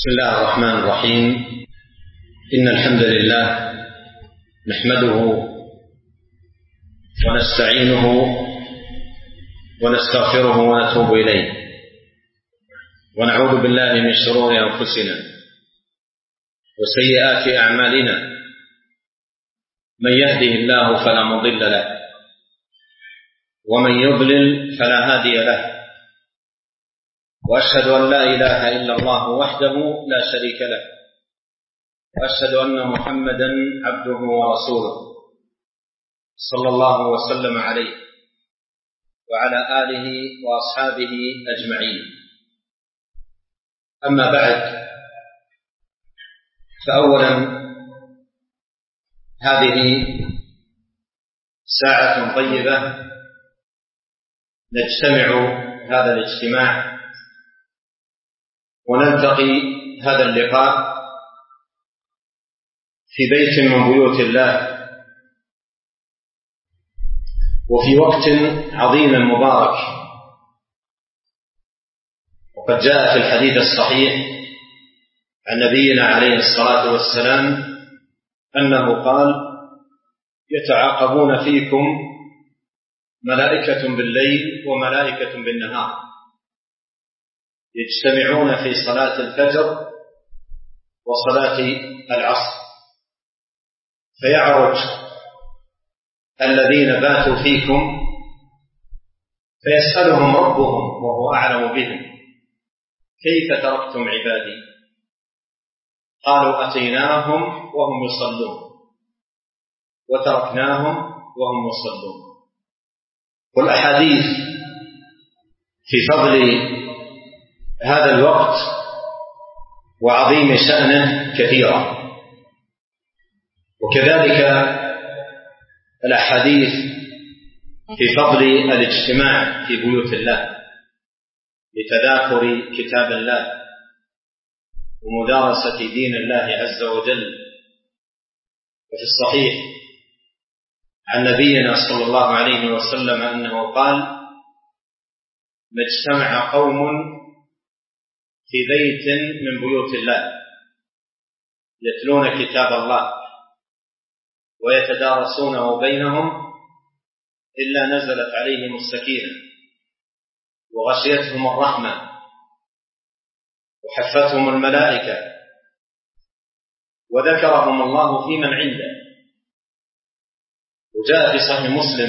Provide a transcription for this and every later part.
بسم الله الرحمن الرحيم. إن الحمد لله نحمده ونستعينه ونستغفره ونتوب إليه، ونعوذ بالله من شرور أنفسنا وسيئات أعمالنا. من يهده الله فلا مضل له، ومن يضلل فلا هادي له، وأشهد أن لا إله إلا الله وحده لا شريك له، وأشهد أن محمدا عبده ورسوله صلى الله وسلم عليه وعلى آله وأصحابه أجمعين. أما بعد، فأولا هذه ساعة طيبة نجتمع هذا الاجتماع ونلتقي هذا اللقاء في بيت من بيوت الله، وفي وقت عظيم مبارك. وقد جاء في الحديث الصحيح عن نبينا عليه الصلاة والسلام أنه قال: يتعاقبون فيكم ملائكة بالليل وملائكة بالنهار، يجتمعون في صلاة الفجر وصلاة العصر، فيعرج الذين باتوا فيكم فيسألهم ربهم وهو أعلم بهم: كيف تركتم عبادي؟ قالوا: أتيناهم وهم يصلون وتركناهم وهم يصلون. والأحاديث في فضل هذا الوقت وعظيم شأنه كثيرة، وكذلك الأحاديث في فضل الاجتماع في بيوت الله لتذاكر كتاب الله ومدارسة دين الله عز وجل. وفي الصحيح عن نبينا صلى الله عليه وسلم أنه قال: ما اجتمع قوم في بيت من بيوت الله يتلون كتاب الله ويتدارسونه بينهم إلا نزلت عليهم السكينة وغشيتهم الرحمة وحفتهم الملائكة وذكرهم الله في من عنده. وجاء في صحيح مسلم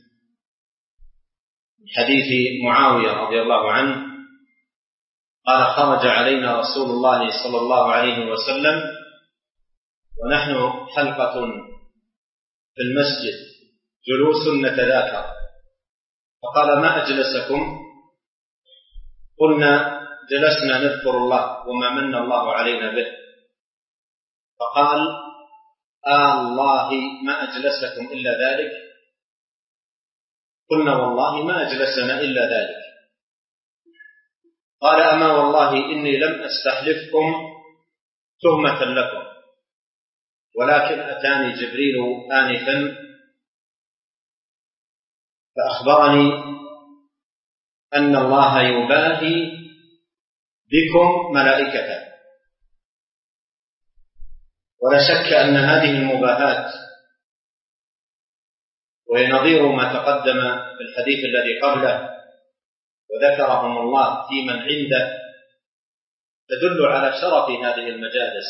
من حديث معاوية رضي الله عنه قال: خرج علينا رسول الله صلى الله عليه وسلم ونحن حلقة في المسجد جلوس نتذاكر، فقال: ما أجلسكم؟ قلنا: جلسنا نذكر الله وما من الله علينا به. فقال: الله ما أجلسكم إلا ذلك؟ قلنا: والله ما أجلسنا إلا ذلك. قال: أما والله إني لم أستحلفكم تهمة لكم، ولكن أتاني جبريل آنفا فأخبرني أن الله يباهي بكم ملائكته. ولا شك أن هذه المباهات، وهي نظير ما تقدم في الحديث الذي قبله وذكرهم الله في من عنده، تدل على شرف هذه المجالس،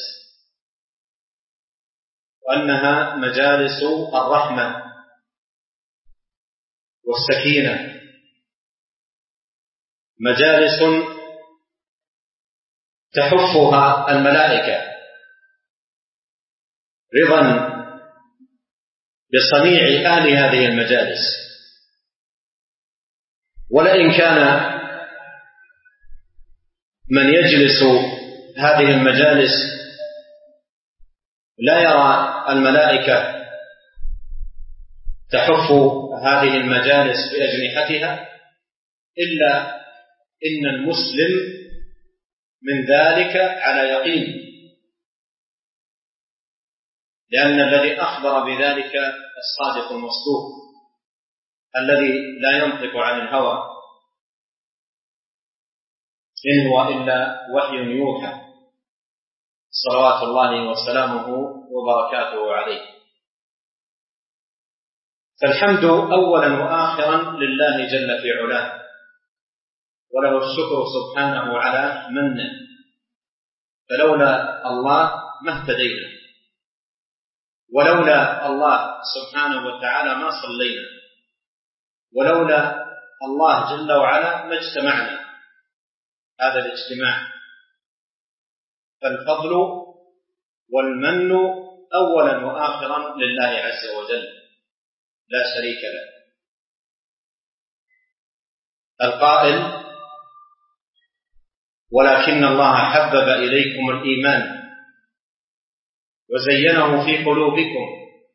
وأنها مجالس الرحمة والسكينة، مجالس تحفها الملائكة رضا بصنيع أهل هذه المجالس. ولئن كان من يجلس هذه المجالس لا يرى الملائكة تحف هذه المجالس بأجنحتها، إلا إن المسلم من ذلك على يقين، لأن الذي أخبر بذلك الصادق المصدوق الذي لا ينطق عن الهوى، إن هو إلا وحي يوحى. صلوات الله وسلامه وبركاته عليه. فالحمد أولا وآخرا لله جل في علاه، وله الشكر سبحانه على منه، فلولا الله ما اهتدينا، ولولا الله سبحانه وتعالى ما صلينا، ولولا الله جل وعلا ما اجتمعنا هذا الاجتماع. فالفضل والمن أولا وآخرا لله عز وجل لا شريك له. القائل: ولكن الله حبب إليكم الإيمان وزينه في قلوبكم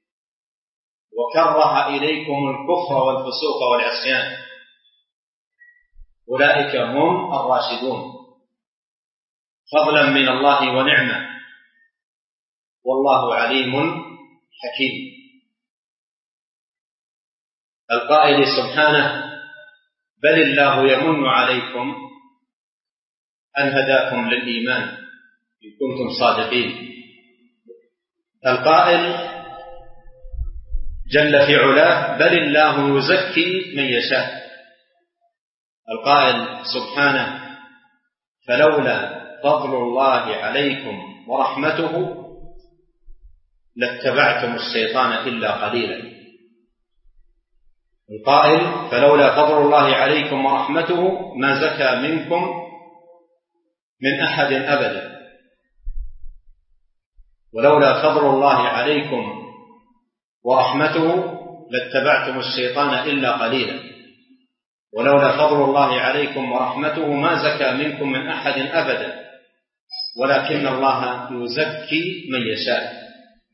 وكره إليكم الكفر والفسوق والعصيان، أولئك هم الراشدون، فضلا من الله ونعمة، والله عليم حكيم. القائل سبحانه: بل الله يمن عليكم أن هداكم للإيمان إن كنتم صادقين. القائل جل في علاه: بل الله يزكي من يشاء. القائل سبحانه: فلولا فضل الله عليكم ورحمته لاتبعتم الشيطان إلا قليلا. القائل: فلولا فضل الله عليكم ورحمته ما زكى منكم من أحد أبدا. ولولا فضل الله عليكم ورحمته لاتبعتم الشيطان إلا قليلا. ولولا فضل الله عليكم ورحمته ما زكى منكم من أحد أبدا، ولكن الله يزكي من يشاء.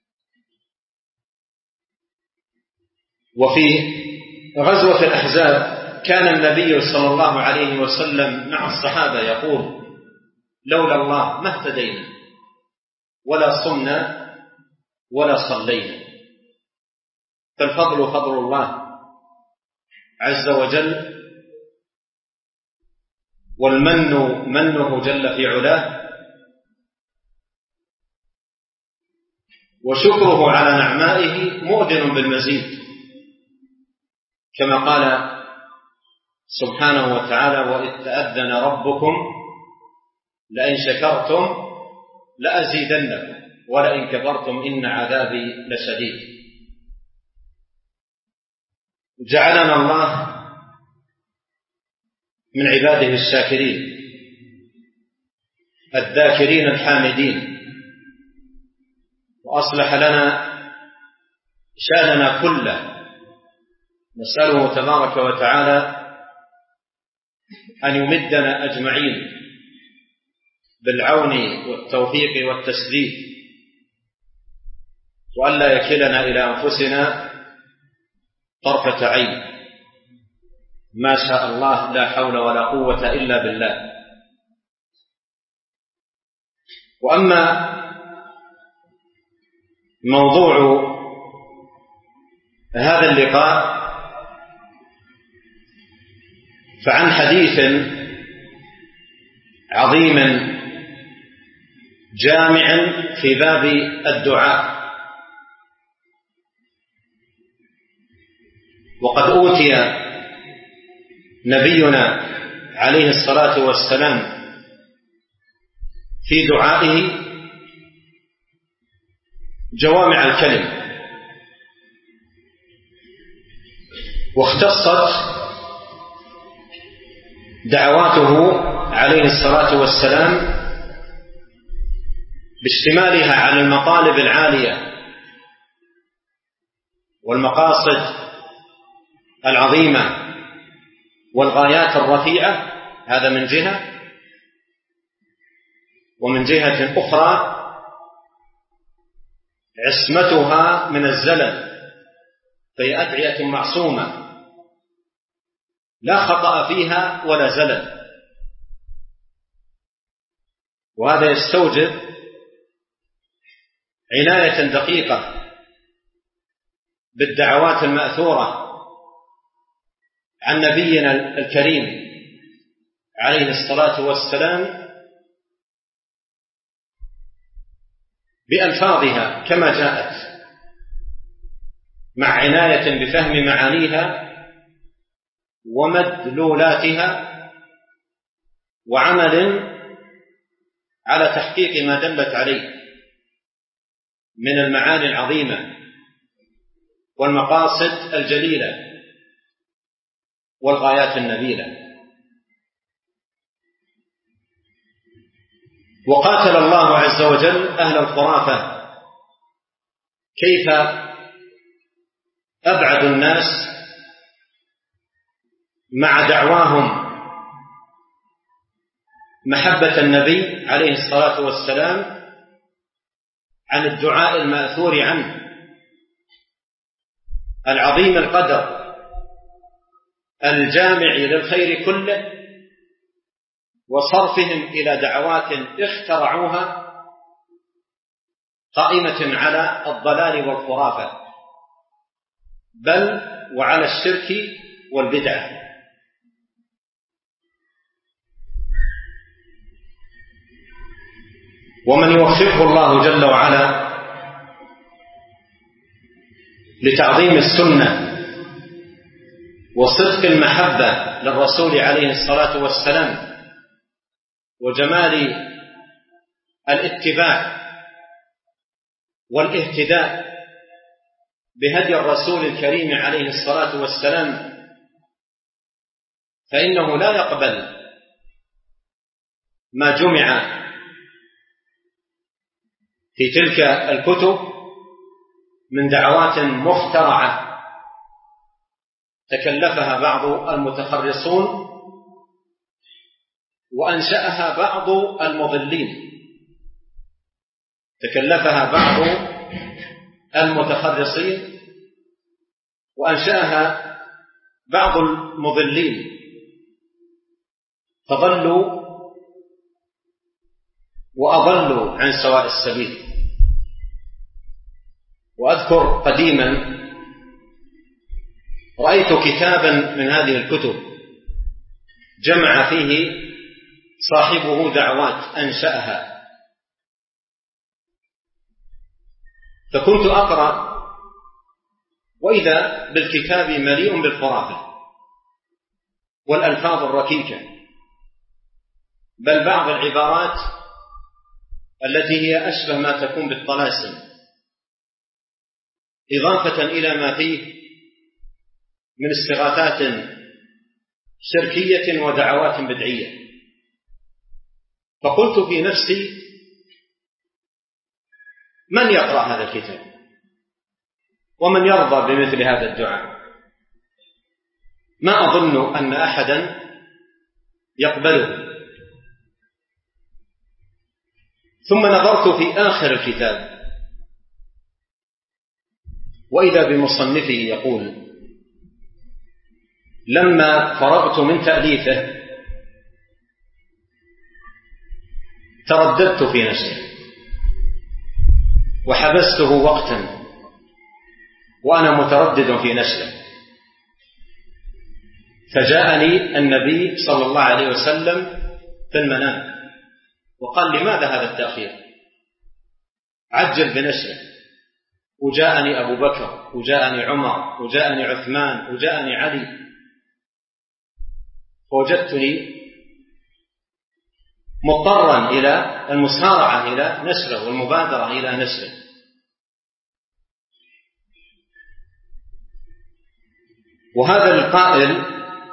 وفي غزوة الأحزاب كان النبي صلى الله عليه وسلم مع الصحابة يقول: لولا الله ما اهتدينا ولا صمنا ولا صلينا. فالفضل فضل الله عز وجل، والمن منه جل في علاه، وشكره على نعمائه مؤذن بالمزيد، كما قال سبحانه وتعالى: وإذ تأذن ربكم لئن شكرتم لأزيدنكم ولئن كفرتم إن عذابي لشديد. جعلنا الله من عباده الشاكرين الذاكرين الحامدين، وأصلح لنا شأننا كله. نسأله تبارك وتعالى أن يمدنا أجمعين بالعون والتوفيق والتسديد، وأن لا يكلنا إلى أنفسنا طرفة عين. ما شاء الله لا حول ولا قوة إلا بالله. وأما موضوع هذا اللقاء فعن حديث عظيم جامع في باب الدعاء. وقد أوتي نبينا عليه الصلاة والسلام في دعائه جوامع الكلم، واختصت دعواته عليه الصلاة والسلام باشتمالها على المطالب العالية والمقاصد العظيمة والغايات الرفيعة، هذا من جهة. ومن جهة أخرى عصمتها من الزلل، فهي أدعية معصومة لا خطأ فيها ولا زلل. وهذا يستوجب عناية دقيقة بالدعوات المأثورة عن نبينا الكريم عليه الصلاة والسلام، بألفاظها كما جاءت، مع عناية بفهم معانيها ومدلولاتها، وعمل على تحقيق ما دلت عليه من المعاني العظيمة والمقاصد الجليلة والغايات النبيلة. وقاتل الله عز وجل أهل الخرافة كيف أبعد الناس مع دعواهم محبة النبي عليه الصلاة والسلام عن الدعاء المأثور عنه العظيم القدر الجامع للخير كله، وصرفهم إلى دعوات اخترعوها قائمة على الضلال والخرافة، بل وعلى الشرك والبدعة. ومن يوفقه الله جل وعلا لتعظيم السنة وصدق المحبة للرسول عليه الصلاة والسلام وجمال الاتباع والاهتداء بهدي الرسول الكريم عليه الصلاة والسلام، فإنه لا يقبل ما جمع في تلك الكتب من دعوات مخترعة تكلفها بعض المتخرصون وأنشأها بعض المضلين، تكلفها بعض المتخرصين وأنشأها بعض المضلين فضلوا وأضلوا عن سواء السبيل. وأذكر قديما رأيت كتابا من هذه الكتب جمع فيه صاحبه دعوات أنشأها، فكنت أقرأ وإذا بالكتاب مليء بالخرافة والألفاظ الركيكة، بل بعض العبارات التي هي أشبه ما تكون بالطلاسم، إضافة إلى ما فيه من استغاثات شركية ودعوات بدعية. فقلت في نفسي: من يقرأ هذا الكتاب؟ ومن يرضى بمثل هذا الدعاء؟ ما أظن أن أحدا يقبله. ثم نظرت في آخر الكتاب وإذا بمصنفه يقول: لما فرغت من تأليفه ترددت في نشره وحبسته وقتا وأنا متردد في نشره، فجاءني النبي صلى الله عليه وسلم في المنام وقال: لماذا هذا التأخير؟ عجل بنشره. وجاءني أبو بكر وجاءني عمر وجاءني عثمان وجاءني علي، فوجدتني مضطرا إلى المسارعة إلى نشره والمبادرة إلى نشره. وهذا القائل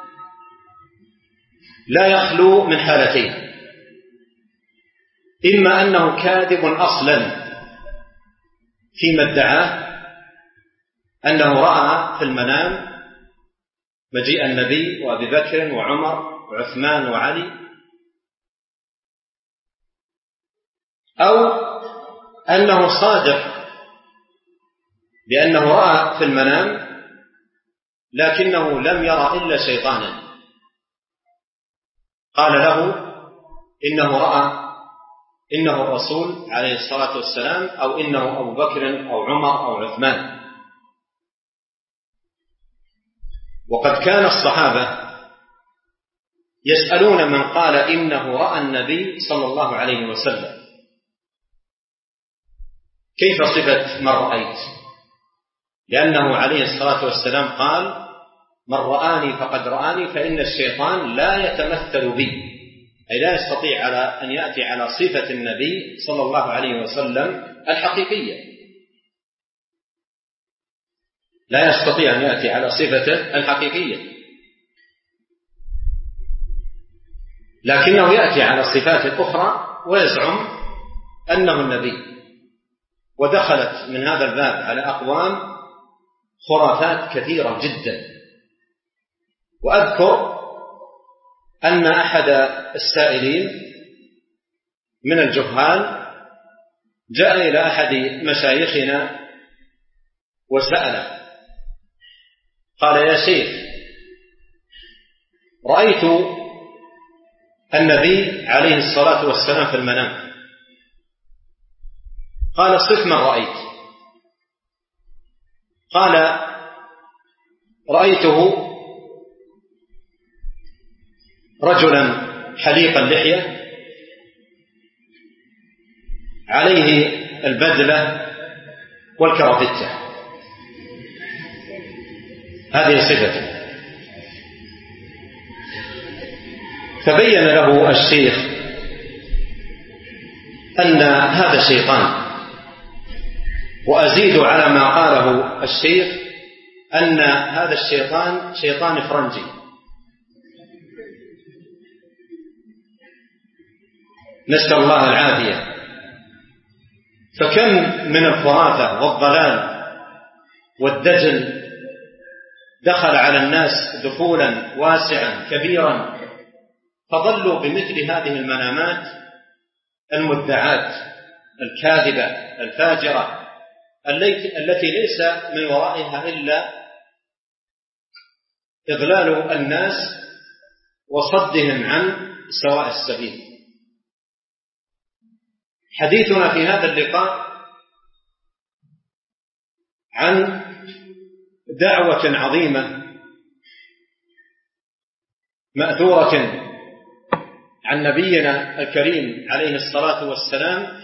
لا يخلو من حالتين: إما أنه كاذب أصلا فيما ادعاه أنه رأى في المنام مجيء النبي وأبي بكر وعمر وعثمان وعلي، أو أنه صادق بأنه رأى في المنام لكنه لم يرى إلا شيطانا قال له إنه رأى إنه الرسول عليه الصلاة والسلام، أو إنه أبو بكر أو عمر أو عثمان. وقد كان الصحابة يسألون من قال إنه رأى النبي صلى الله عليه وسلم، كيف صفة من رأيت؟ لأنه عليه الصلاة والسلام قال: من رآني فقد رآني، فإن الشيطان لا يتمثل بي، أي لا يستطيع أن يأتي على صفة النبي صلى الله عليه وسلم الحقيقية، لا يستطيع أن يأتي على صفته الحقيقية، لكنه يأتي على الصفات الأخرى ويزعم أنه النبي. ودخلت من هذا الباب على أقوام خرافات كثيرة جدا. وأذكر أن أحد السائلين من الجهال جاء إلى أحد مشايخنا وسأله، قال: يا شيخ، رأيت النبي عليه الصلاة والسلام في المنام. قال: صف من رأيت؟ قال: رأيته رجلا حليق اللحية، عليه البدلة والكرافتة، هذه صفته. فبين له الشيخ أن هذا شيطان، وأزيد على ما قاله الشيخ أن هذا الشيطان شيطان فرنجي. نسأل الله العافية. فكم من الخرافة والضلال والدجل دخل على الناس دخولا واسعا كبيرا، فضلوا بمثل هذه المنامات المدعاة الكاذبة الفاجرة التي ليس من ورائها إلا إضلال الناس وصدهم عن سواء السبيل. حديثنا في هذا اللقاء عن دعوة عظيمة مأثورة عن نبينا الكريم عليه الصلاة والسلام،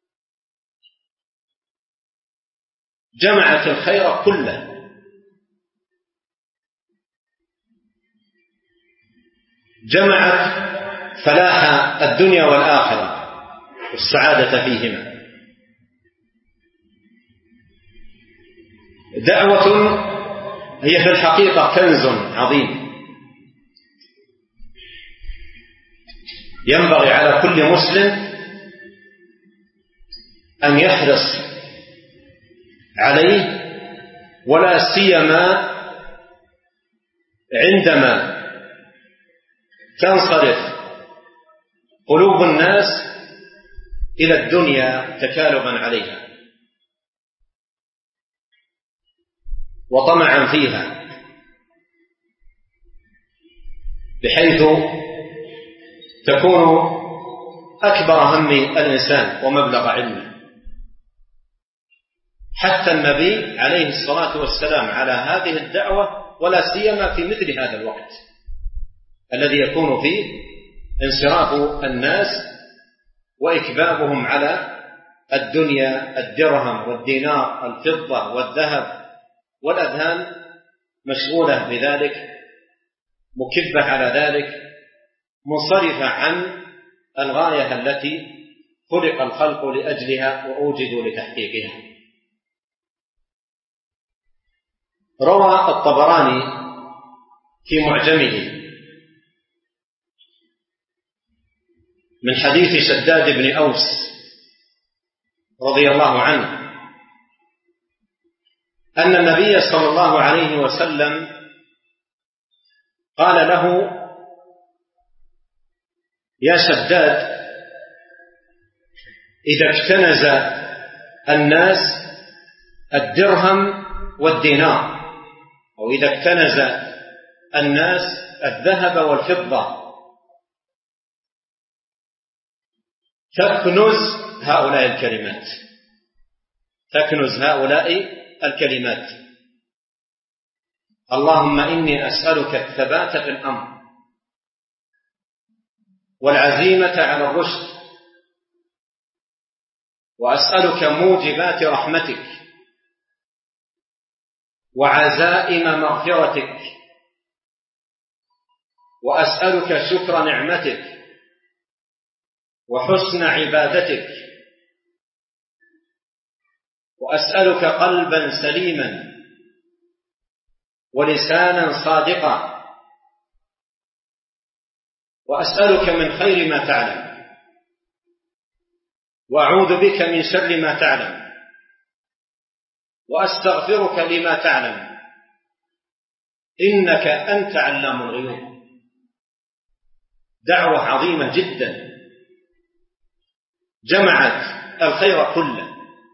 جمعت الخير كله، جمعت فلاح الدنيا والآخرة والسعادة فيهما. دعوة هي في الحقيقة كنز عظيم، ينبغي على كل مسلم أن يحرص عليه، ولا سيما عندما تنصرف قلوب الناس إلى الدنيا تكالبا عليها وطمعا فيها، بحيث تكون أكبر هم الإنسان ومبلغ علمه. حتى النبي عليه الصلاة والسلام على هذه الدعوة، ولا سيما في مثل هذا الوقت الذي يكون فيه انصراف الناس وإكبابهم على الدنيا، الدرهم والدينار، الفضة والذهب، والأذهان مشغولة بذلك، مكبة على ذلك، منصرفة عن الغاية التي خلق الخلق لأجلها وأوجدوا لتحقيقها. روى الطبراني في معجمه من حديث شداد بن أوس رضي الله عنه أن النبي صلى الله عليه وسلم قال له: يا شداد، إذا اكتنز الناس الدرهم والدينار، أو إذا اكتنز الناس الذهب والفضة، تكنز هؤلاء الكلمات، تكنز هؤلاء الكلمات: اللهم إني أسألك الثبات في الأمر والعزيمة على الرشد وأسألك موجبات رحمتك وعزائم مغفرتك، وأسألك شكر نعمتك وحسن عبادتك، وأسألك قلبا سليما ولسانا صادقا، وأسألك من خير ما تعلم وأعوذ بك من شر ما تعلم وأستغفرك لما تعلم إنك أنت علام الغيوب. دعوة عظيمة جدا جمعت الخير كله،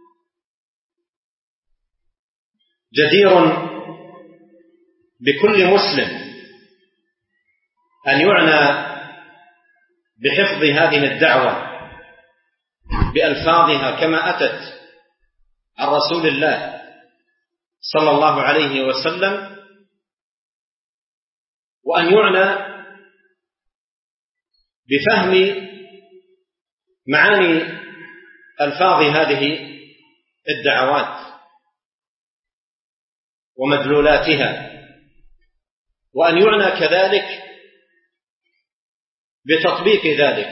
جدير بكل مسلم أن يعنى بحفظ هذه الدعوة بألفاظها كما أتت عن رسول الله صلى الله عليه وسلم، وأن يعنى بفهم معاني ألفاظ هذه الدعوات ومدلولاتها، وأن يعنى كذلك بتطبيق ذلك،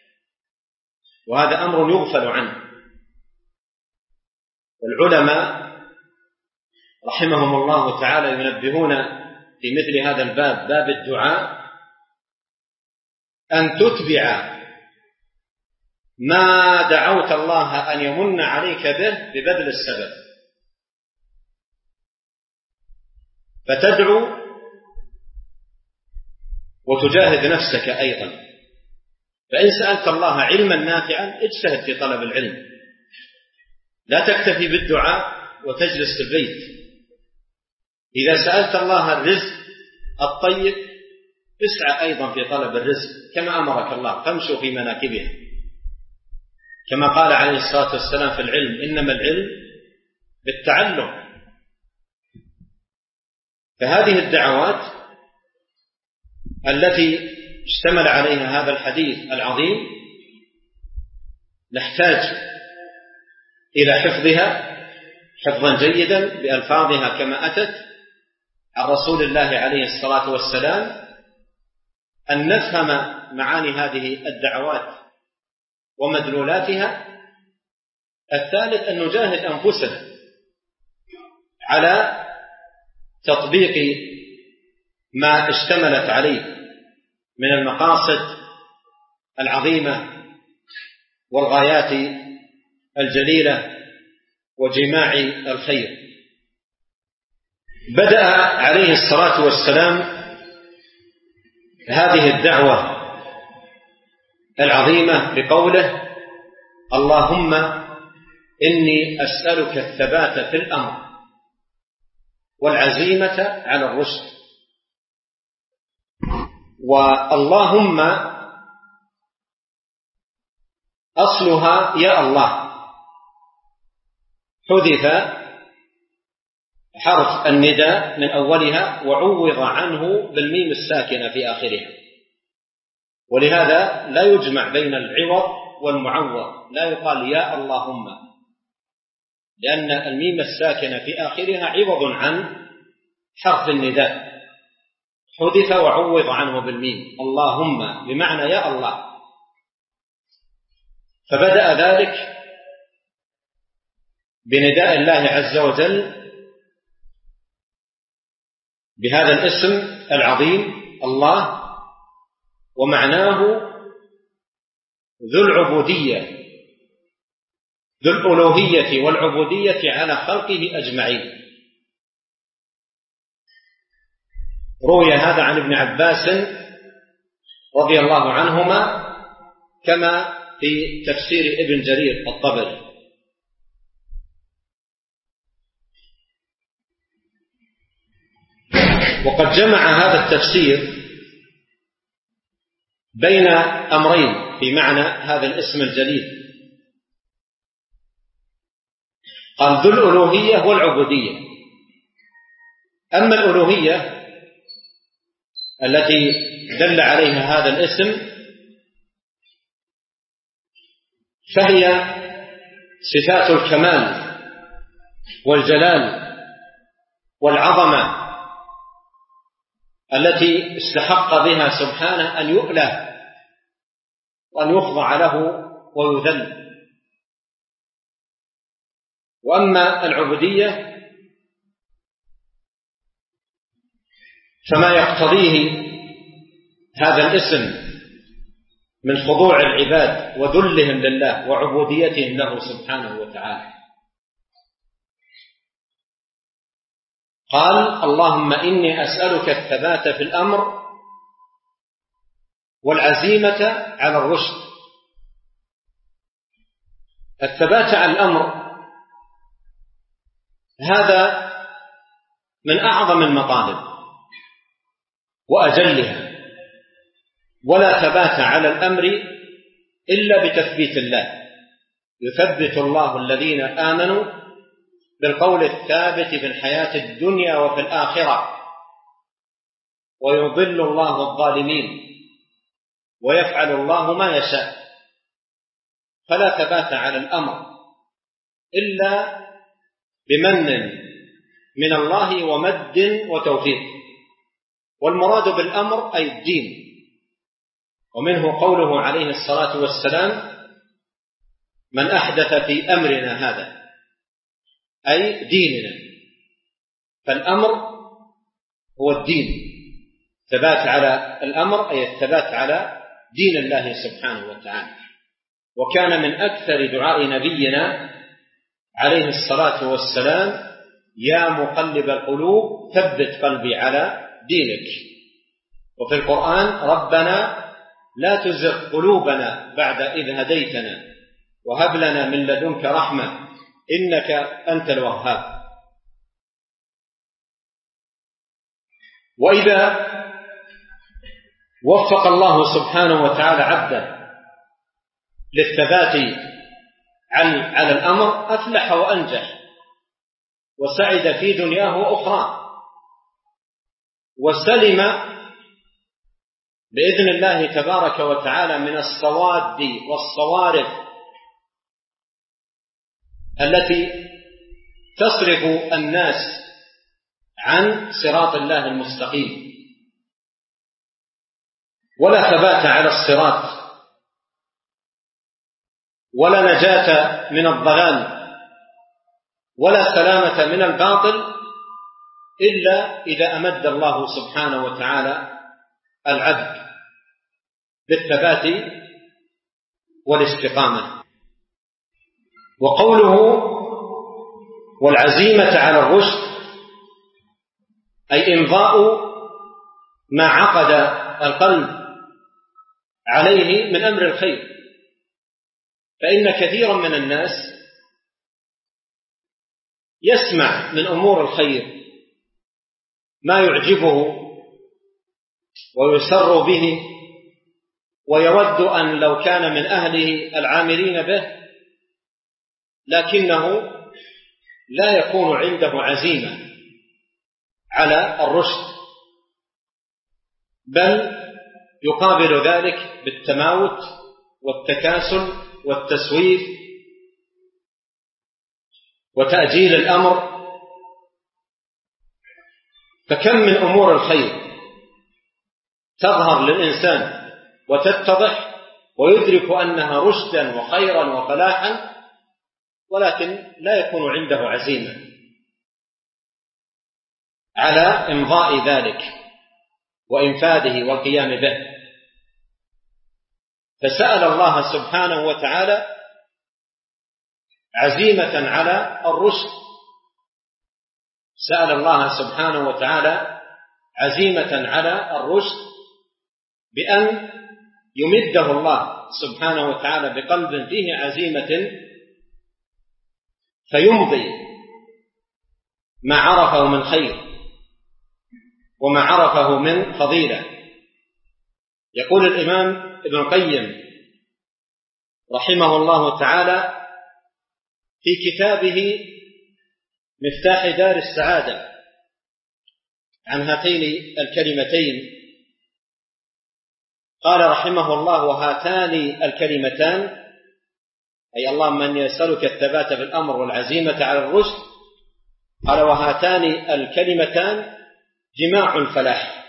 وهذا أمر يغفل عنه. والعلماء رحمهم الله تعالى ينبهون في مثل هذا الباب، باب الدعاء، أن تتبع ما دعوت الله أن يمن عليك به ببذل السبب، فتدعو وتجاهد نفسك أيضا. فإن سألت الله علما نافعا اجتهد في طلب العلم، لا تكتفي بالدعاء وتجلس في البيت. إذا سألت الله الرزق الطيب اسعى أيضا في طلب الرزق كما أمرك الله، فامشوا في مناكبها، كما قال عليه الصلاة والسلام في العلم: إنما العلم بالتعلم. فهذه الدعوات التي اشتمل عليها هذا الحديث العظيم نحتاج إلى حفظها حفظا جيدا بألفاظها كما أتت عن رسول الله عليه الصلاة والسلام، أن نفهم معاني هذه الدعوات ومدلولاتها. الثالث أن نجاهد أنفسنا على تطبيق ما اشتملت عليه من المقاصد العظيمة والغايات الجليلة وجماع الخير. بدأ عليه الصلاة والسلام هذه الدعوة العظيمة بقوله: اللهم إني أسألك الثبات في الأمر والعزيمة على الرشد. واللهم أصلها يا الله، حذف حرف النداء من أولها وعوض عنه بالميم الساكنة في آخرها، ولهذا لا يجمع بين العوض والمعوض، لا يقال يا اللهم، لأن الميم الساكنة في آخرها عوض عن حرف النداء، حذف وعوض عنه بالميم، اللهم بمعنى يا الله. فبدأ ذلك بنداء الله عز وجل بهذا الاسم العظيم الله، ومعناه ذو العبودية، ذو الألوهية والعبودية على خلقه أجمعين. روي هذا عن ابن عباس رضي الله عنهما كما في تفسير ابن جرير الطبري. وقد جمع هذا التفسير بين أمرين في معنى هذا الاسم الجليل، قال ذو الألوهية والعبودية. أما الألوهية التي دل عليها هذا الاسم فهي صفات الكمال والجلال والعظمة التي استحق بها سبحانه أن يؤله وأن يخضع له ويذل. وأما العبودية فما يقتضيه هذا الاسم من خضوع العباد وذلهم لله وعبوديتهم له سبحانه وتعالى. قال: اللهم إني أسألك الثبات في الأمر والعزيمة على الرشد. الثبات على الأمر هذا من أعظم المطالب وأجلها، ولا ثبات على الأمر إلا بتثبيت الله. يثبت الله الذين آمنوا بالقول الثابت في الحياة الدنيا وفي الآخرة، ويضل الله الظالمين، ويفعل الله ما يشاء. فلا ثبات على الأمر إلا بمن من الله ومد وتوفيق. والمراد بالأمر أي الدين، ومنه قوله عليه الصلاة والسلام: من أحدث في أمرنا هذا، أي ديننا. فالأمر هو الدين، ثبات على الأمر أي الثبات على دين الله سبحانه وتعالى. وكان من أكثر دعاء نبينا عليه الصلاة والسلام: يا مقلب القلوب ثبت قلبي على دينك. وفي القرآن: ربنا لا تزغ قلوبنا بعد إذ هديتنا وهب لنا من لدنك رحمة إنك أنت الوهاب. وإذا وفق الله سبحانه وتعالى عبده للثبات على الأمر أفلح وأنجح وسعد في دنياه وأخرى، وسلم بإذن الله تبارك وتعالى من الصواد والصوارف التي تصرف الناس عن صراط الله المستقيم. ولا ثبات على الصراط ولا نجاة من الضلال ولا سلامة من الباطل إلا إذا أمد الله سبحانه وتعالى العبد بالثبات والاستقامة. وقوله والعزيمة على الرشد أي إمضاء ما عقد القلب عليه من أمر الخير. فإن كثيرا من الناس يسمع من أمور الخير ما يعجبه ويسر به، ويود أن لو كان من أهله العاملين به، لكنه لا يكون عنده عزيمة على الرشد، بل يقابل ذلك بالتماوت والتكاسل والتسويف وتأجيل الأمر. فكم من أمور الخير تظهر للإنسان وتتضح ويدرك أنها رشدا وخيرا وفلاحا، ولكن لا يكون عنده عزيمة على إمضاء ذلك وإنفاذه والقيام به. فسأل الله سبحانه وتعالى عزيمة على الرشد، سأل الله سبحانه وتعالى عزيمة على الرشد بأن يمده الله سبحانه وتعالى بقلب فيه عزيمة فيمضي ما عرفه من خير وما عرفه من فضيلة. يقول الإمام ابن القيم رحمه الله تعالى في كتابه مفتاح دار السعادة عن هاتين الكلمتين، قال رحمه الله: وهاتان الكلمتان أي اللهم أني أسألك الثبات في الأمر والعزيمة على الرشد. قال وهاتان الكلمتان جماع الفلاح،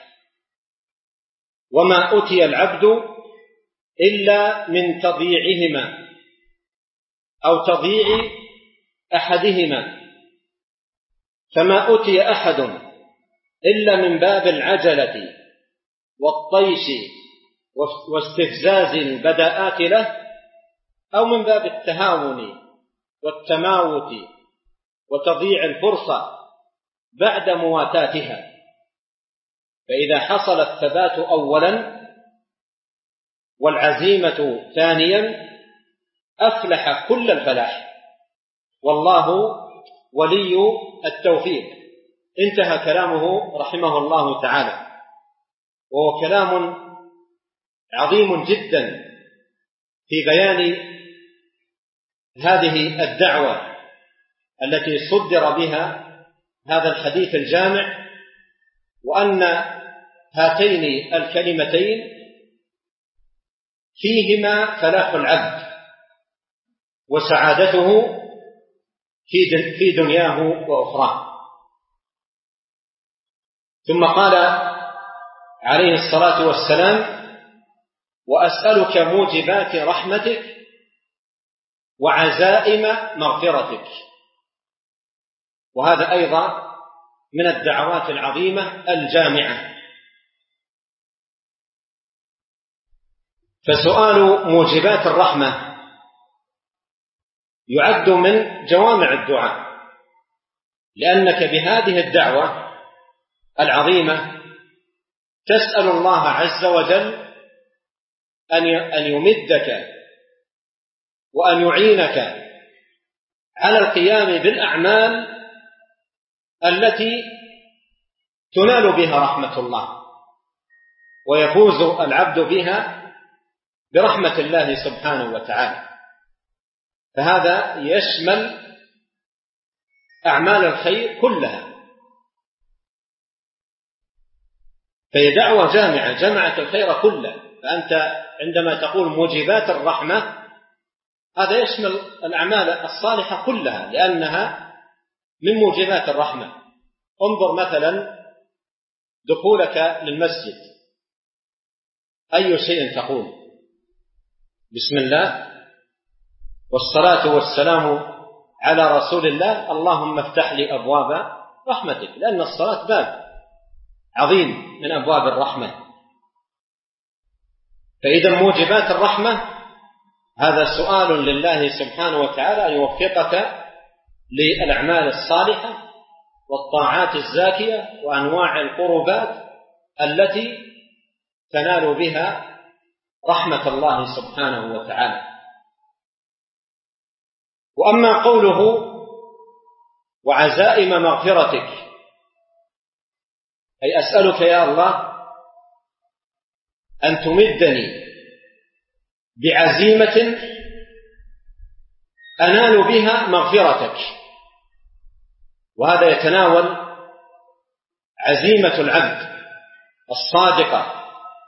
وما أتي العبد إلا من تضييعهما أو تضييع أحدهما، فما أتي أحد إلا من باب العجلة والطيش واستفزاز البداءات له، أو من باب التهاون والتماوت وتضييع الفرصة بعد مواتاتها. فإذا حصل الثبات أولا والعزيمة ثانيا أفلح كل الفلاح، والله ولي التوفيق. انتهى كلامه رحمه الله تعالى، وهو كلام عظيم جدا في بيان هذه الدعوة التي صدر بها هذا الحديث الجامع، وأن هاتين الكلمتين فيهما فلاح العبد وسعادته في دنياه وأخراه. ثم قال عليه الصلاة والسلام وأسألك موجبات رحمتك وعزائم مغفرتك. وهذا أيضا من الدعوات العظيمة الجامعة. فسؤال موجبات الرحمة يعد من جوامع الدعاء، لأنك بهذه الدعوة العظيمة تسأل الله عز وجل أن يمدك وأن يعينك على القيام بالأعمال التي تنال بها رحمة الله ويفوز العبد بها برحمة الله سبحانه وتعالى. فهذا يشمل أعمال الخير كلها، فهي دعوة جامعة جمعت الخير كله. فأنت عندما تقول موجبات الرحمة هذا يشمل الأعمال الصالحة كلها، لأنها من موجبات الرحمة. انظر مثلا دخولك للمسجد، أي شيء تقول؟ بسم الله والصلاة والسلام على رسول الله، اللهم افتح لي أبواب رحمتك، لأن الصلاة باب عظيم من أبواب الرحمة. فإذا موجبات الرحمة هذا سؤال لله سبحانه وتعالى أن يوفقك للأعمال الصالحة والطاعات الزاكية وأنواع القربات التي تنال بها رحمة الله سبحانه وتعالى. وأما قوله وعزائم مغفرتك، أي أسألك يا الله أن تمدني بعزيمة أنال بها مغفرتك. وهذا يتناول عزيمة العبد الصادقة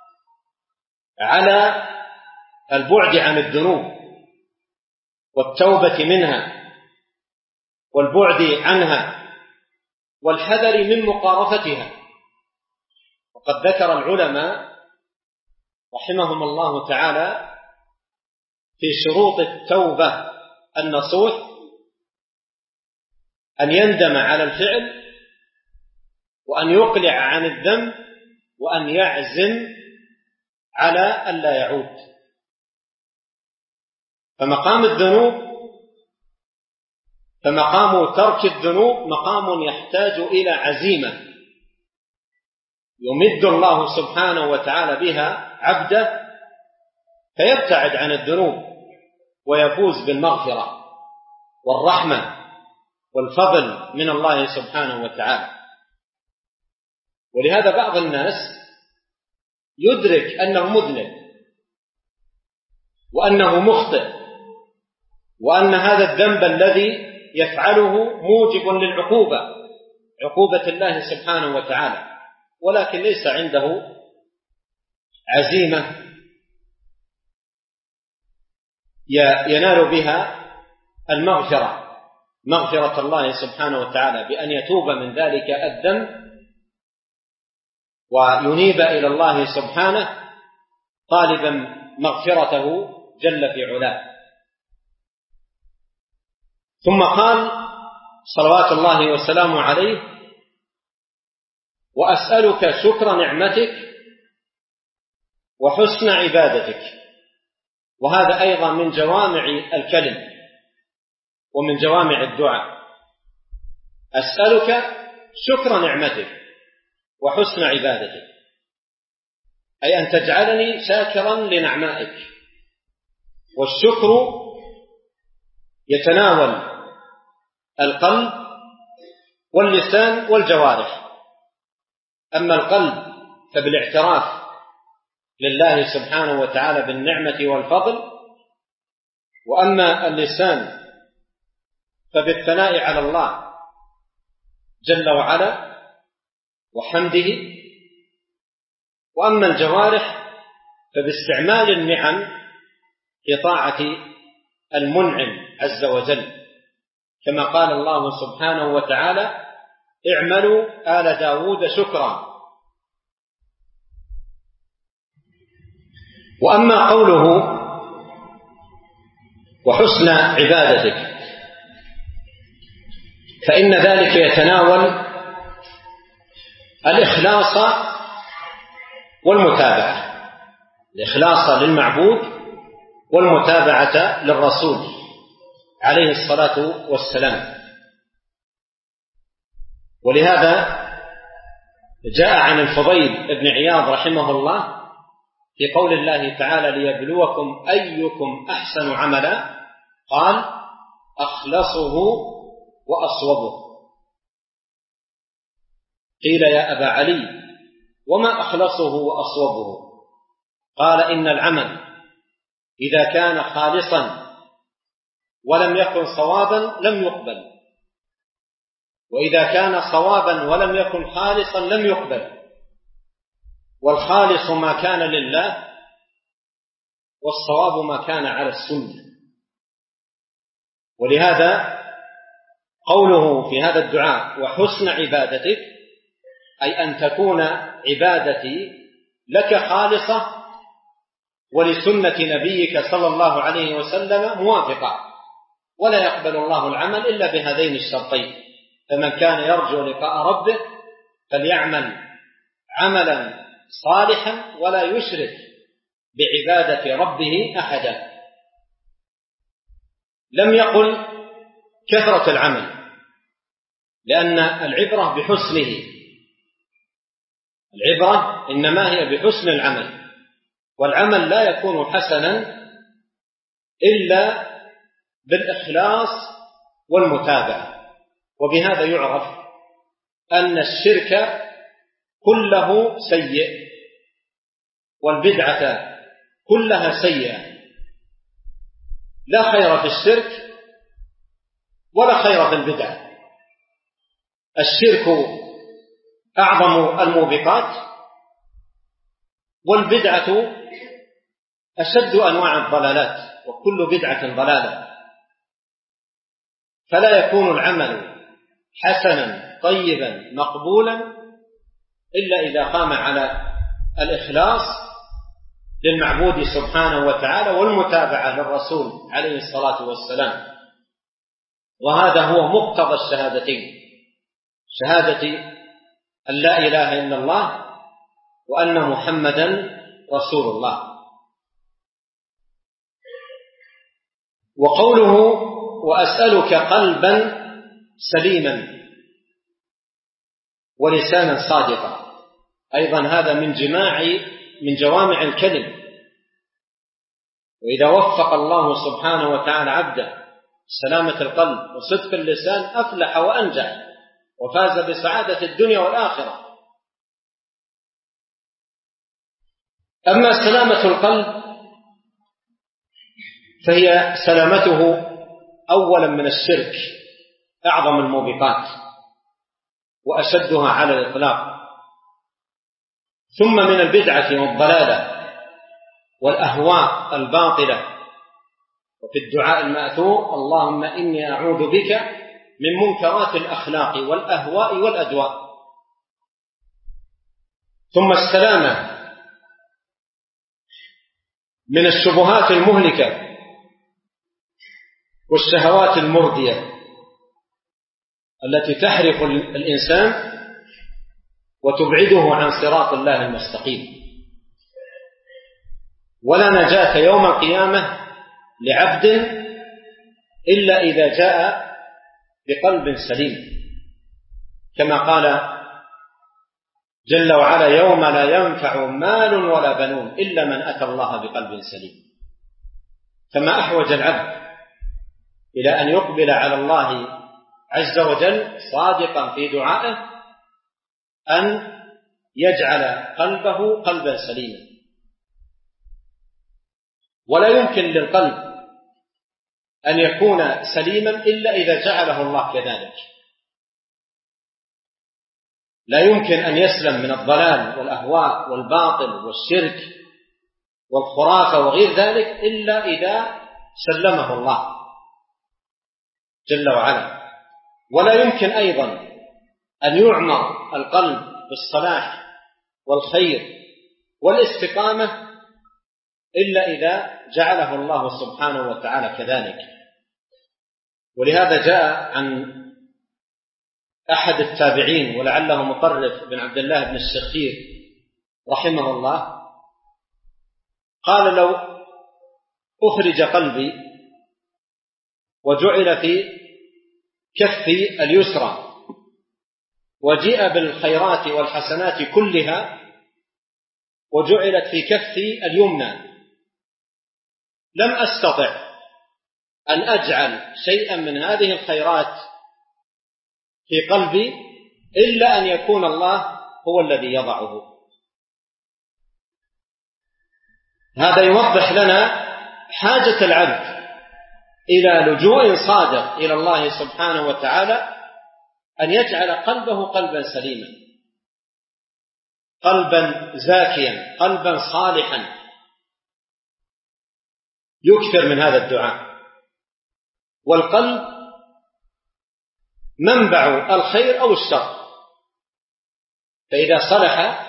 على البعد عن الذنوب والتوبة منها والبعد عنها والحذر من مقارفتها. وقد ذكر العلماء رحمهم الله تعالى في شروط التوبة النصوح أن يندم على الفعل، وأن يقلع عن الذنب، وأن يعزم على ألا يعود. فمقام ترك الذنوب مقام يحتاج إلى عزيمة يمد الله سبحانه وتعالى بها عبده فيبتعد عن الذنوب ويفوز بالمغفرة والرحمة والفضل من الله سبحانه وتعالى. ولهذا بعض الناس يدرك أنه مذنب وأنه مخطئ وأن هذا الذنب الذي يفعله موجب للعقوبة، عقوبة الله سبحانه وتعالى، ولكن ليس عنده عزيمة ينال بها المغفرة، مغفرة الله سبحانه وتعالى، بأن يتوب من ذلك الذنب وينيب إلى الله سبحانه طالبا مغفرته جل في علاه. ثم قال صلوات الله وسلامه عليه: وأسألك شكر نعمتك وحسن عبادتك. وهذا أيضا من جوامع الكلم ومن جوامع الدعاء. أسألك شكر نعمتك وحسن عبادتك، أي أن تجعلني شاكرا لنعمائك. والشكر يتناول القلب واللسان والجوارح. أما القلب فبالاعتراف لله سبحانه وتعالى بالنعمة والفضل، وأما اللسان فبالثناء على الله جل وعلا وحمده، وأما الجوارح فباستعمال النعم في طاعة المنعم عز وجل، كما قال الله سبحانه وتعالى: اعملوا آل داود شكرا. وأما قوله وحسن عبادتك فإن ذلك يتناول الإخلاص والمتابعة، الإخلاص للمعبود والمتابعة للرسول عليه الصلاة والسلام. ولهذا جاء عن الفضيل بن عياض رحمه الله في قول الله تعالى: ليبلوكم أيكم أحسن عملا، قال: أخلصه وأصوبه. قيل: يا أبا علي وما أخلصه وأصوبه؟ قال: إن العمل إذا كان خالصا ولم يكن صوابا لم يقبل، وإذا كان صوابا ولم يكن خالصا لم يقبل. والخالص ما كان لله، والصواب ما كان على السنة. ولهذا قوله في هذا الدعاء: وحسن عبادتك، أي أن تكون عبادتي لك خالصة ولسنة نبيك صلى الله عليه وسلم موافقة، ولا يقبل الله العمل إلا بهذين الشرطين. فمن كان يرجو لقاء ربه فليعمل عملا صالحا ولا يشرك بعبادة ربه أحدا. لم يقل كثرة العمل، لأن العبرة بحسنه، العبرة إنما هي بحسن العمل، والعمل لا يكون حسنا إلا بالإخلاص والمتابعة. وبهذا يعرف أن الشرك كله سيء، والبدعة كلها سيئة. لا خير في الشرك ولا خير في البدعة. الشرك أعظم الموبقات، والبدعة أشد أنواع الضلالات، وكل بدعة ضلالة. فلا يكون العمل حسنا طيبا مقبولا إلا إذا قام على الإخلاص للمعبود سبحانه وتعالى والمتابعة للرسول عليه الصلاة والسلام. وهذا هو مقتضى الشهادتين: شهادة أن لا إله إلا الله وأن محمدا رسول الله. وقوله: وأسألك قلبا سليما ولسانا صادقا، أيضا هذا من جوامع الكلم. وإذا وفق الله سبحانه وتعالى عبده سلامة القلب وصدق اللسان أفلح وأنجح وفاز بسعادة الدنيا والآخرة. أما سلامة القلب فهي سلامته أولا من الشرك، أعظم الموبقات وأشدها على الإطلاق، ثم من البدعة والضلالة والأهواء الباطلة وفي الدعاء المأثور: اللهم إني أعوذ بك من منكرات الأخلاق والأهواء والأدواء. ثم السلامة من الشبهات المهلكة والشهوات المردية التي تحرق الإنسان وتبعده عن صراط الله المستقيم. ولا نجاة يوم القيامة لعبد إلا إذا جاء بقلب سليم، كما قال جل وعلا: يوم لا ينفع مال ولا بنون إلا من أتى الله بقلب سليم. فما أحوج العبد إلى أن يقبل على الله عز وجل صادقا في دعائه أن يجعل قلبه قلبا سليما. ولا يمكن للقلب أن يكون سليما إلا إذا جعله الله كذلك. لا يمكن أن يسلم من الضلال والأهواء والباطل والشرك والخرافة وغير ذلك إلا إذا سلمه الله جل وعلا. ولا يمكن أيضا أن يعمر القلب بالصلاح والخير والاستقامة إلا إذا جعله الله سبحانه وتعالى كذلك. ولهذا جاء عن أحد التابعين ولعله مطرف بن عبد الله بن الشخير رحمه الله قال: لو أخرج قلبي وجعل في كفي اليسرى وجيء بالخيرات والحسنات كلها وجعلت في كفي اليمنى لم أستطع أن أجعل شيئا من هذه الخيرات في قلبي إلا أن يكون الله هو الذي يضعه. هذا يوضح لنا حاجة العبد إلى لجوء صادق إلى الله سبحانه وتعالى، أن يجعل قلبه قلبا سليما، قلبا زاكيا، قلبا صالحا، يكثر من هذا الدعاء. والقلب منبع الخير أو الشر، فإذا صلح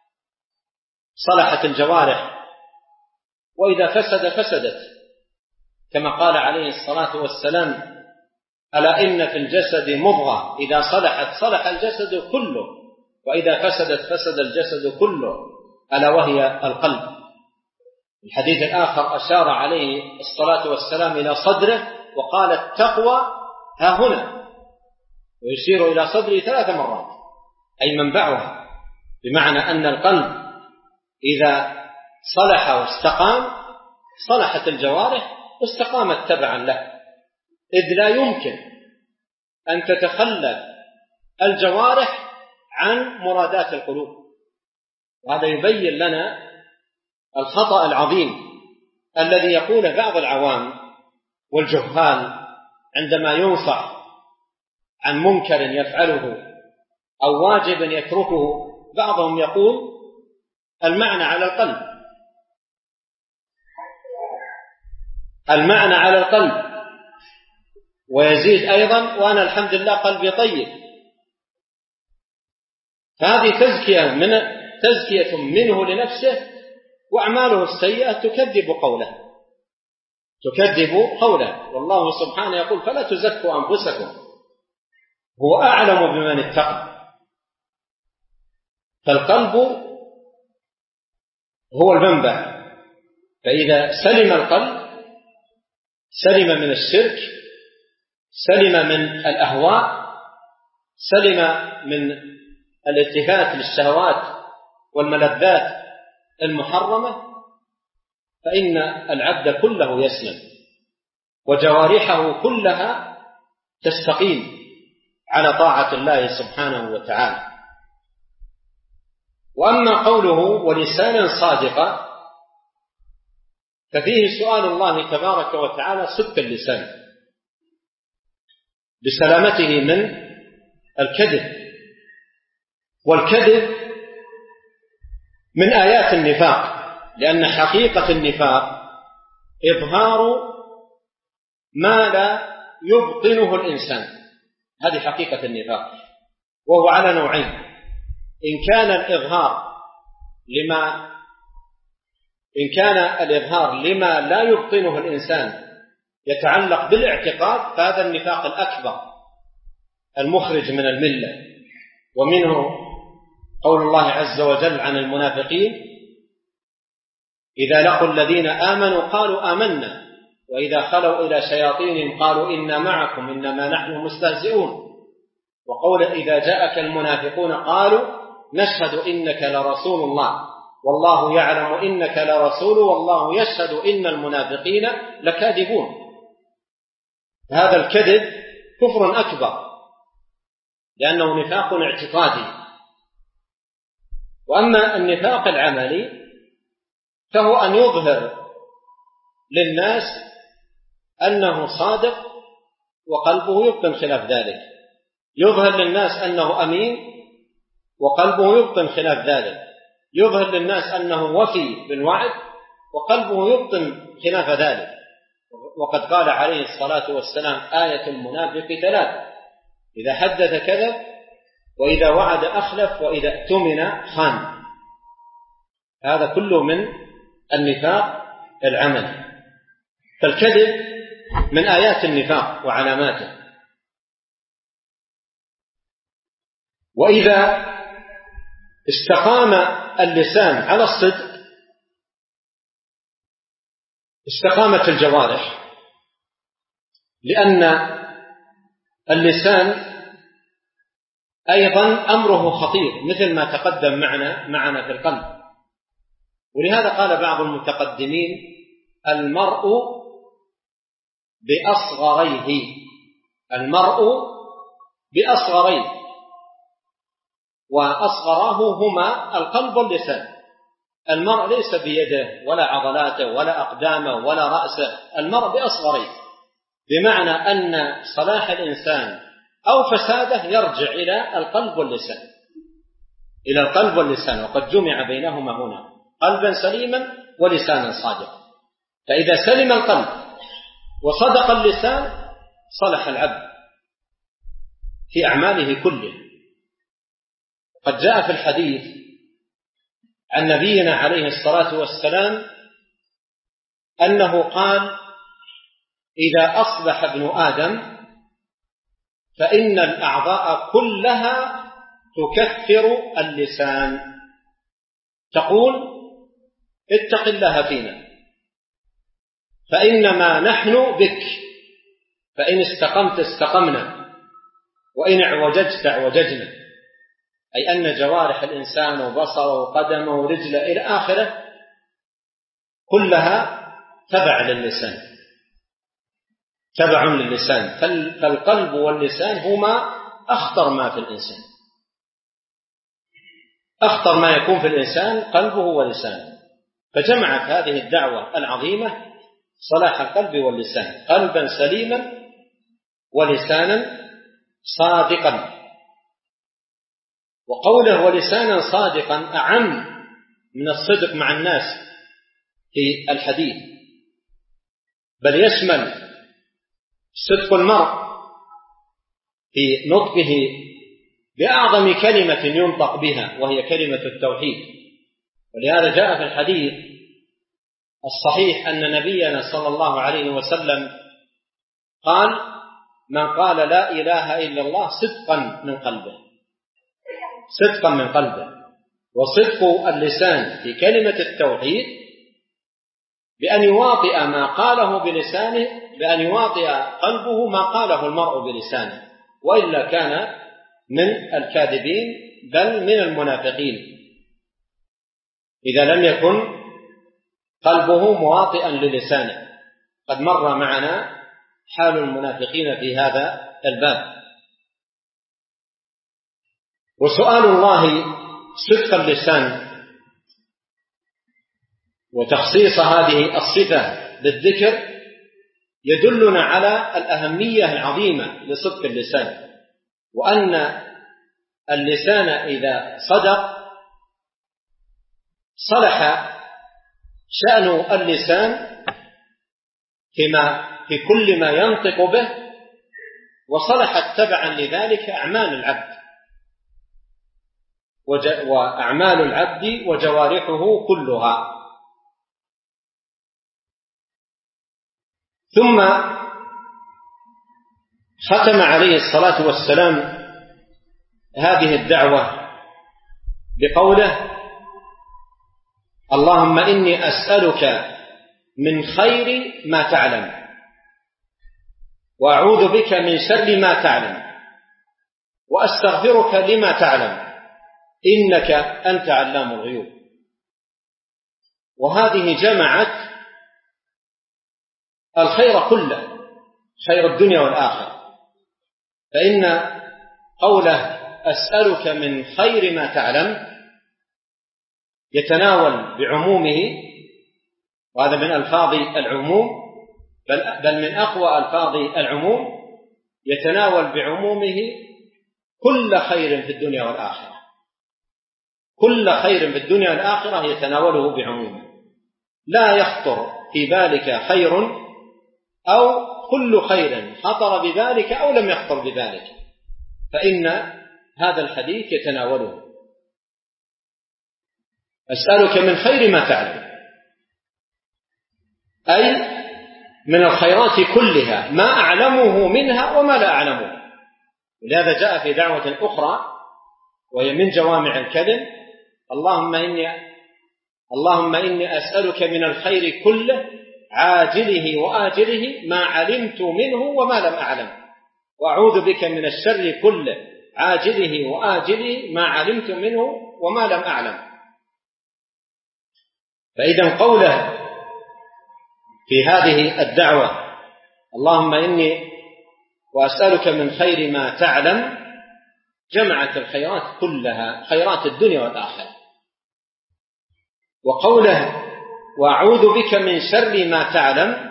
صلحت الجوارح، وإذا فسد فسدت، كما قال عليه الصلاة والسلام: ألا إن في الجسد مضغة إذا صلحت صلح الجسد كله وإذا فسدت فسد الجسد كله ألا وهي القلب. الحديث الآخر أشار عليه الصلاة والسلام إلى صدره وقال: التقوى ها هنا، ويشير إلى صدره 3 مرات، أي منبعها، بمعنى أن القلب إذا صلح واستقام صلحت الجوارح واستقامت تبعا له، إذ لا يمكن أن تتخلى الجوارح عن مرادات القلوب. وهذا يبين لنا الخطأ العظيم الذي يقول بعض العوام والجهال عندما ينصح عن منكر يفعله أو واجب يتركه. بعضهم يقول: المعنى على القلب، المعنى على القلب، ويزيد أيضا: وأنا الحمد لله قلبي طيب. فهذه تزكية منه لنفسه، وأعماله السيئة تكذب قوله. والله سبحانه يقول: فلا تزكوا أنفسكم هو أعلم بمن اتقى. فالقلب هو المنبع، فإذا سلم القلب سلم من الشرك، سلم من الأهواء، سلم من الالتفات للشهوات والملذات المحرمة، فإن العبد كله يسلم وجوارحه كلها تستقيم على طاعة الله سبحانه وتعالى. وأما قوله ولسانا صادقا ففيه سؤال الله تبارك وتعالى صدق اللسان بسلامته من الكذب، والكذب من آيات النفاق، لأن حقيقة النفاق إظهار ما لا يبطنه الإنسان. هذه حقيقة النفاق، وهو على نوعين: إن كان الإظهار لما لا يبطنه الإنسان يتعلق بالاعتقاد، فهذا النفاق الأكبر المخرج من الملة. ومنه قول الله عز وجل عن المنافقين: إذا لقوا الذين آمنوا قالوا آمنا وإذا خلوا إلى شياطينهم قالوا إنا معكم إنما نحن مستهزئون. وقول: إذا جاءك المنافقون قالوا نشهد إنك لرسول الله والله يعلم إنك لرسول والله يشهد إن المنافقين لكاذبون. هذا الكذب كفر أكبر لأنه نفاق اعتقادي. وأما النفاق العملي فهو أن يظهر للناس أنه صادق وقلبه يبطن خلاف ذلك، يظهر للناس أنه أمين وقلبه يبطن خلاف ذلك، يظهر للناس أنه وفي بالوعد وقلبه يبطن خلاف ذلك. وقد قال عليه الصلاة والسلام: آية المنافق 3: إذا حدث كذب وإذا وعد أخلف وإذا اؤتمن خان. هذا كله من النفاق العملي. فالكذب من آيات النفاق وعلاماته. وإذا استقام اللسان على الصدق استقامت الجوارح، لأن اللسان أيضا أمره خطير مثل ما تقدم معنا في القلب. ولهذا قال بعض المتقدمين: المرء بأصغريه، وأصغراه هما القلب واللسان. المرء ليس بيده ولا عضلاته ولا أقدامه ولا رأسه، المرء بأصغريه، بمعنى أن صلاح الإنسان أو فساده يرجع إلى القلب واللسان، وقد جمع بينهما هنا قلبا سليما ولسانا صادقا. فإذا سلم القلب وصدق اللسان صلح العبد في أعماله كله. قد جاء في الحديث عن نبينا عليه الصلاة والسلام أنه قال: إذا أصبح ابن آدم فإن الأعضاء كلها تكفر اللسان، تقول: اتق الله فينا فإنما نحن بك، فإن استقمت استقمنا وإن اعوججت اعوججنا. أي أن جوارح الإنسان وبصره وقدمه ورجله إلى آخره كلها تبع للسان. فالقلب واللسان هما أخطر ما في الإنسان، أخطر ما يكون في الإنسان قلبه ولسانه. فجمعت هذه الدعوة العظيمة صلاح القلب واللسان، قلبا سليما ولسانا صادقا. وقوله ولسانا صادقا أعم من الصدق مع الناس في الحديث، بل يشمل صدق المرء في نطقه بأعظم كلمة ينطق بها وهي كلمة التوحيد. ولهذا جاء في الحديث الصحيح أن نبينا صلى الله عليه وسلم قال: من قال لا إله إلا الله صدقا من قلبه. وصدق اللسان في كلمة التوحيد بأن يواطئ ما قاله بلسانه، بأن يواطئ قلبه ما قاله المرء بلسانه، وإلا كان من الكاذبين بل من المنافقين إذا لم يكن قلبه مواطئا للسانه. قد مر معنا حال المنافقين في هذا الباب. وسؤال الله صدق اللسان وتخصيص هذه الصفة بالذكر يدلنا على الأهمية العظيمة لصدق اللسان، وأن اللسان إذا صدق صلح شأن اللسان في كل ما ينطق به، وصلحت تبعا لذلك أعمال العبد وأعمال العبد وجوارحه كلها. ثم ختم عليه الصلاة والسلام هذه الدعوة بقوله: اللهم إني أسألك من خير ما تعلم، وأعوذ بك من شر ما تعلم، وأستغفرك لما تعلم، إنك أنت علام الغيوب. وهذه جمعت الخير كله، خير الدنيا والآخرة. فإن قوله أسألك من خير ما تعلم يتناول بعمومه، وهذا من ألفاظ العموم، بل من أقوى ألفاظ العموم، يتناول بعمومه كل خير في الدنيا والآخرة. كل خير في الدنيا والآخرة يتناوله بعمومه، لا يخطر في بالك خير أو كل خير خطر بذلك أو لم يخطر بذلك، فإن هذا الحديث يتناوله. أسألك من خير ما تعلم، أي من الخيرات كلها، ما أعلمه منها وما لا أعلمه. ولهذا جاء في دعوة أخرى وهي من جوامع الكلم: اللهم إني أسألك من الخير كله عاجله وآجله ما علمت منه وما لم أعلم، وأعوذ بك من الشر كله عاجله وآجله ما علمت منه وما لم أعلم. فإذا قوله في هذه الدعوة اللهم إني وأسألك من خير ما تعلم جمعت الخيرات كلها، خيرات الدنيا والآخرة. وقوله وأعوذ بك من شر ما تعلم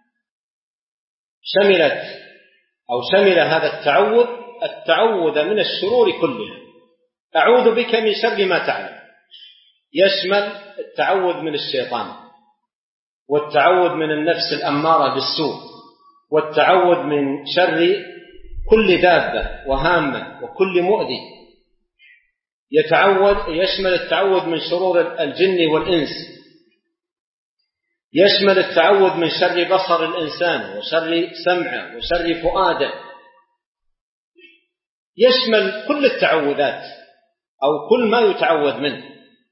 شمل هذا التعوذ من الشرور كلها. أعوذ بك من شر ما تعلم يشمل التعوذ من الشيطان، والتعوذ من النفس الأمارة بالسوء، والتعوذ من شر كل دابة وهامة وكل مؤذي. يشمل التعوذ من شرور الجن والإنس، يشمل التعوذ من شر بصر الإنسان وشر سمعه وشر فؤاده، يشمل كل التعوذات أو كل ما يتعوذ منه.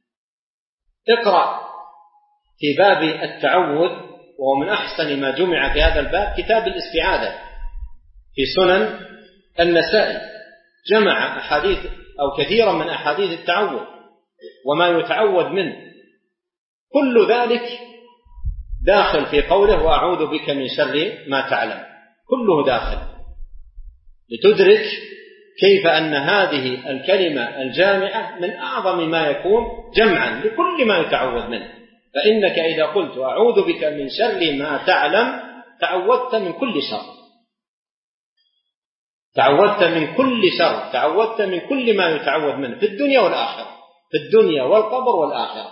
اقرأ في باب التعوذ، وهو من أحسن ما جمع في هذا الباب كتاب الاستعاذة في سنن النسائي، جمع أحاديث أو كثيرا من أحاديث التعوذ وما يتعوذ منه، كل ذلك داخل في قوله وأعوذ بك من شر ما تعلم، كله داخل، لتدرك كيف أن هذه الكلمة الجامعة من أعظم ما يكون جمعا لكل ما يتعوذ منه. فإنك إذا قلت أعوذ بك من شر ما تعلم تعوذت من كل شر، تعوذت من كل شر، تعوذت من كل ما يتعوذ منه في الدنيا والآخرة، في الدنيا والقبر والآخرة.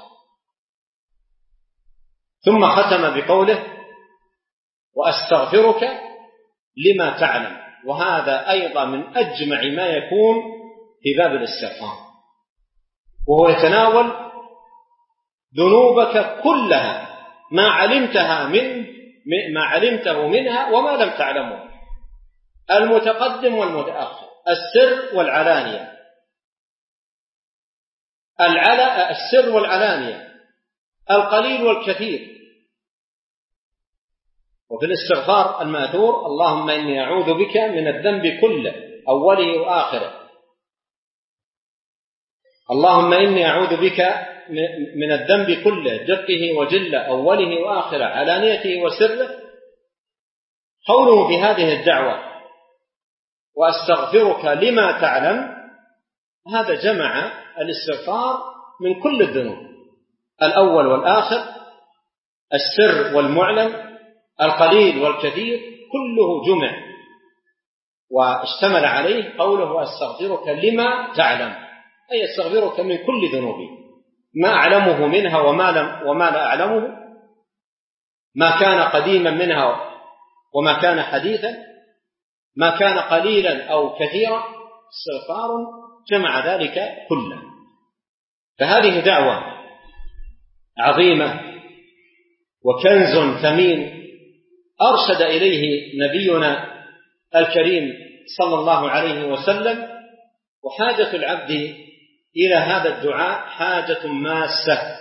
ثم ختم بقوله وأستغفرك لما تعلم، وهذا أيضا من أجمع ما يكون في باب الاستغفار، وهو يتناول ذنوبك كلها، ما علمته منها وما لم تعلمه، المتقدم والمتأخر، السر والعلانية، السر والعلانية، القليل والكثير. وفي الاستغفار المأثور اللهم إني أعوذ بك من الذنب كله أوله وآخره، اللهم إني أعوذ بك من الذنب كله دقه وجله أوله وآخره علانيته وسره. قوله في هذه الدعوة وأستغفرك لما تعلم، هذا جمع الاستغفار من كل الذنوب، الأول والآخر، السر والمعلن، القليل والكثير، كله جمع واشتمل عليه قوله وأستغفرك لما تعلم، أي أستغفرك من كل ذنوبي، ما أعلمه منها وما لا أعلمه، ما كان قديما منها وما كان حديثا، ما كان قليلا أو كثيرا، استغفار جمع ذلك كله. فهذه دعوة عظيمة وكنز ثمين أرشد إليه نبينا الكريم صلى الله عليه وسلم. وحاجة العبد إلى هذا الدعاء حاجة ماسة،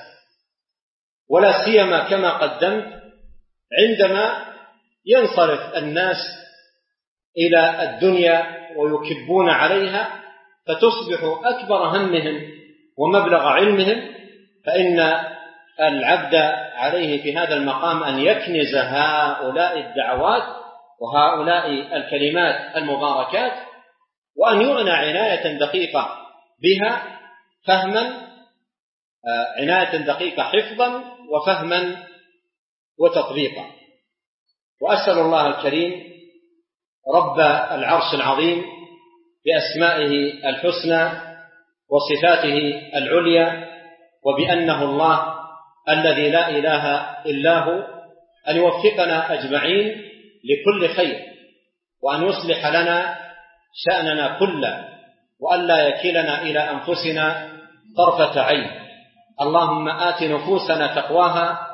ولا سيما كما قدمت عندما ينصرف الناس إلى الدنيا ويكبون عليها فتصبح أكبر همهم ومبلغ علمهم، فإن العبد عليه في هذا المقام أن يكنز هؤلاء الدعوات وهؤلاء الكلمات المباركات، وأن يعنى عناية دقيقة بها، فهما عناية دقيقة حفظا وفهما وتطبيقا. وأسأل الله الكريم رب العرش العظيم بأسمائه الحسنى وصفاته العليا وبأنه الله الذي لا إله إلا هو أن يوفقنا أجمعين لكل خير، وأن يصلح لنا شأننا كله، وأن لا يكلنا إلى أنفسنا طرفة عين. اللهم آت نفوسنا تقواها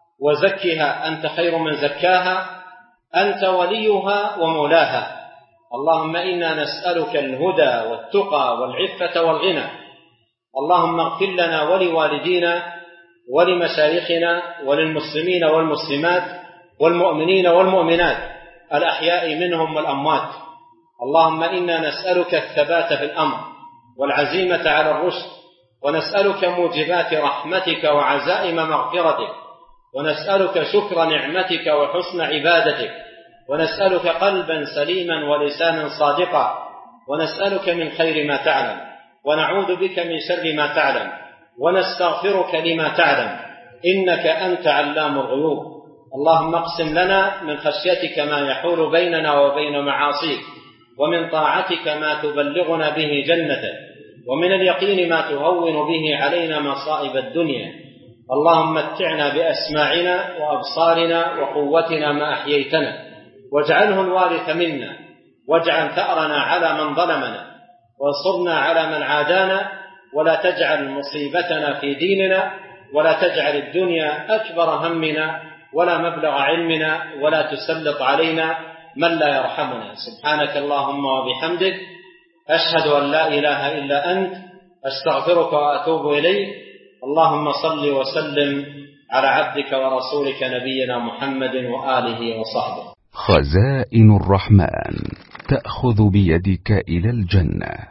وزكها أنت خير من زكاها، أنت وليها ومولاها. اللهم إنا نسألك الهدى والتقى والعفة والغنى. اللهم اغفر لنا ولوالدينا ولمشايخنا وللمسلمين والمسلمات والمؤمنين والمؤمنات الأحياء منهم والأموات. اللهم إنا نسألك الثبات في الأمر والعزيمة على الرشد، ونسألك موجبات رحمتك وعزائم مغفرتك، ونسألك شكر نعمتك وحسن عبادتك، ونسألك قلبا سليما ولسانا صادقا، ونسألك من خير ما تعلم، ونعوذ بك من شر ما تعلم، ونستغفرك لما تعلم، إنك أنت علام الغيوب. اللهم اقسم لنا من خشيتك ما يحول بيننا وبين معاصيك، ومن طاعتك ما تبلغنا به جنتك، ومن اليقين ما تهون به علينا مصائب الدنيا. اللهم متعنا بأسماعنا وأبصارنا وقوتنا ما أحييتنا، واجعله الوارث منا، واجعل ثأرنا على من ظلمنا، وانصرنا على من عادانا، ولا تجعل مصيبتنا في ديننا، ولا تجعل الدنيا أكبر همنا ولا مبلغ علمنا، ولا تسلط علينا من لا يرحمنا. سبحانك اللهم وبحمدك، أشهد أن لا إله إلا أنت، أستغفرك وأتوب إليك. اللهم صل وسلم على عبدك ورسولك نبينا محمد وآله وصحبه. خزائن الرحمن تأخذ بيدك إلى الجنة.